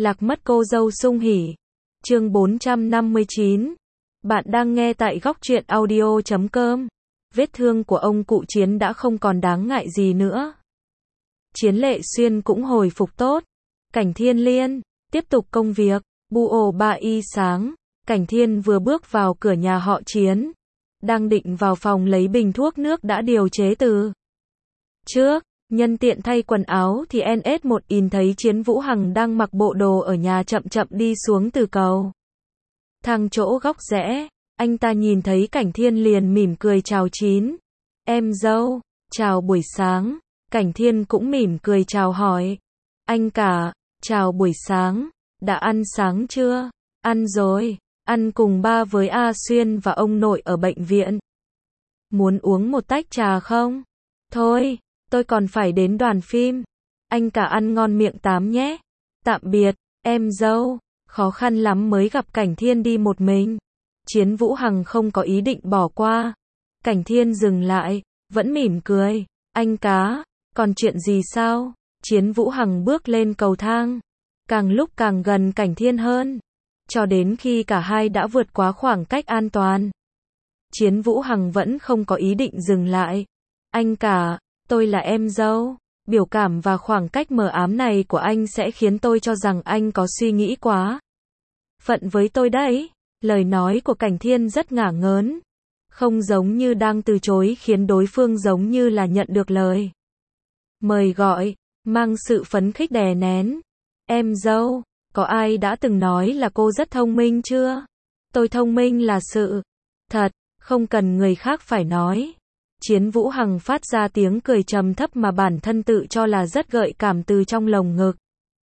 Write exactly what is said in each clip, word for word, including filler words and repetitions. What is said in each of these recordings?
Lạc mất cô dâu sung hỉ. Chương bốn trăm năm mươi chín. Bạn đang nghe tại góc truyện audio chấm com. Vết thương của ông cụ Chiến đã không còn đáng ngại gì nữa. Chiến Lệ Xuyên cũng hồi phục tốt. Cảnh Thiên Liên tiếp tục công việc. Bu ổ ba y sáng, Cảnh Thiên vừa bước vào cửa nhà họ Chiến, đang định vào phòng lấy bình thuốc nước đã điều chế từ trước, nhân tiện thay quần áo thì en ét một in thấy Chiến Vũ Hằng đang mặc bộ đồ ở nhà chậm chậm đi xuống từ cầu thang chỗ góc rẽ. Anh ta nhìn thấy Cảnh Thiên liền mỉm cười chào Chín em dâu, chào buổi sáng. Cảnh Thiên cũng mỉm cười chào hỏi, anh cả, chào buổi sáng, đã ăn sáng chưa? Ăn rồi, ăn cùng ba với A Xuyên và ông nội ở bệnh viện. Muốn uống một tách trà không? Thôi, tôi còn phải đến đoàn phim. Anh cả ăn ngon miệng tám nhé. Tạm biệt, em dâu. Khó khăn lắm mới gặp Cảnh Thiên đi một mình. Chiến Vũ Hằng không có ý định bỏ qua. Cảnh Thiên dừng lại, vẫn mỉm cười. Anh cá, còn chuyện gì sao? Chiến Vũ Hằng bước lên cầu thang, càng lúc càng gần Cảnh Thiên hơn, cho đến khi cả hai đã vượt quá khoảng cách an toàn. Chiến Vũ Hằng vẫn không có ý định dừng lại. Anh cả, tôi là em dâu. Biểu cảm và khoảng cách mờ ám này của anh sẽ khiến tôi cho rằng anh có suy nghĩ quá phận với tôi đấy. Lời nói của Cảnh Thiên rất ngả ngớn, không giống như đang từ chối, khiến đối phương giống như là nhận được lời mời gọi, mang sự phấn khích đè nén. Em dâu, có ai đã từng nói là cô rất thông minh chưa? Tôi thông minh là sự thật, không cần người khác phải nói. Chiến Vũ Hằng phát ra tiếng cười trầm thấp mà bản thân tự cho là rất gợi cảm từ trong lồng ngực.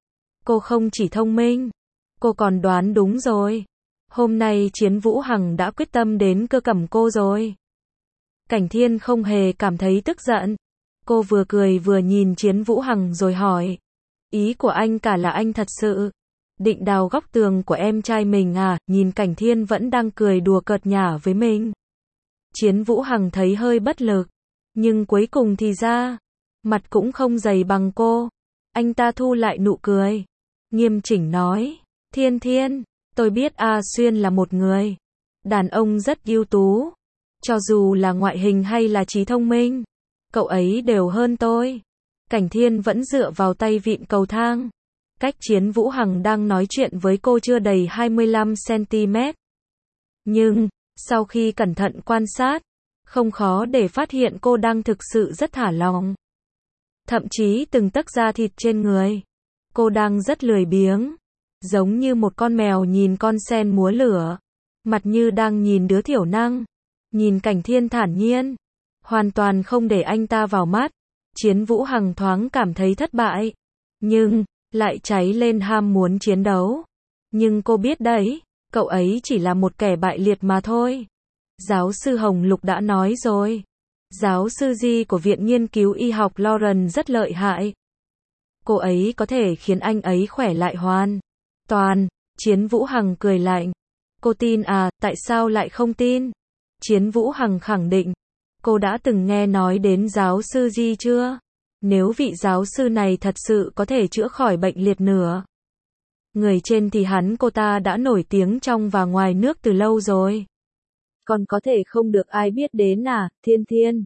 Cô không chỉ thông minh, cô còn đoán đúng rồi. Hôm nay Chiến Vũ Hằng đã quyết tâm đến cơ cầm cô rồi. Cảnh Thiên không hề cảm thấy tức giận. Cô vừa cười vừa nhìn Chiến Vũ Hằng rồi hỏi, ý của anh cả là anh thật sự định đào góc tường của em trai mình à? Nhìn Cảnh Thiên vẫn đang cười đùa cợt nhả với mình, Chiến Vũ Hằng thấy hơi bất lực, nhưng cuối cùng thì ra, mặt cũng không dày bằng cô. Anh ta thu lại nụ cười, nghiêm chỉnh nói, Thiên Thiên, tôi biết A Xuyên là một người đàn ông rất ưu tú, cho dù là ngoại hình hay là trí thông minh, cậu ấy đều hơn tôi. Cảnh Thiên vẫn dựa vào tay vịn cầu thang, cách Chiến Vũ Hằng đang nói chuyện với cô chưa đầy hai mươi lăm xăng-ti-mét. Nhưng, sau khi cẩn thận quan sát, không khó để phát hiện cô đang thực sự rất thả lỏng. Thậm chí từng tấc da thịt trên người, cô đang rất lười biếng, giống như một con mèo nhìn con sen múa lửa, mặt như đang nhìn đứa thiểu năng. Nhìn Cảnh Thiên thản nhiên, hoàn toàn không để anh ta vào mắt, Chiến Vũ Hằng thoáng cảm thấy thất bại, nhưng lại cháy lên ham muốn chiến đấu. Nhưng cô biết đấy, cậu ấy chỉ là một kẻ bại liệt mà thôi. Giáo sư Hồng Lục đã nói rồi, giáo sư Di của Viện Nghiên cứu Y học Lauren rất lợi hại. Cô ấy có thể khiến anh ấy khỏe lại hoàn toàn. Chiến Vũ Hằng cười lạnh. Cô tin à? Tại sao lại không tin? Chiến Vũ Hằng khẳng định. Cô đã từng nghe nói đến giáo sư Di chưa? Nếu vị giáo sư này thật sự có thể chữa khỏi bệnh liệt nửa người trên thì hắn cô ta đã nổi tiếng trong và ngoài nước từ lâu rồi. Còn có thể không được ai biết đến à, Thiên Thiên?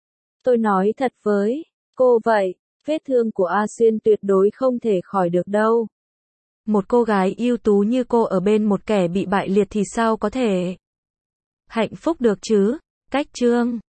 Tôi nói thật với cô vậy, vết thương của A Xuyên tuyệt đối không thể khỏi được đâu. Một cô gái ưu tú như cô ở bên một kẻ bị bại liệt thì sao có thể hạnh phúc được chứ? Cách chương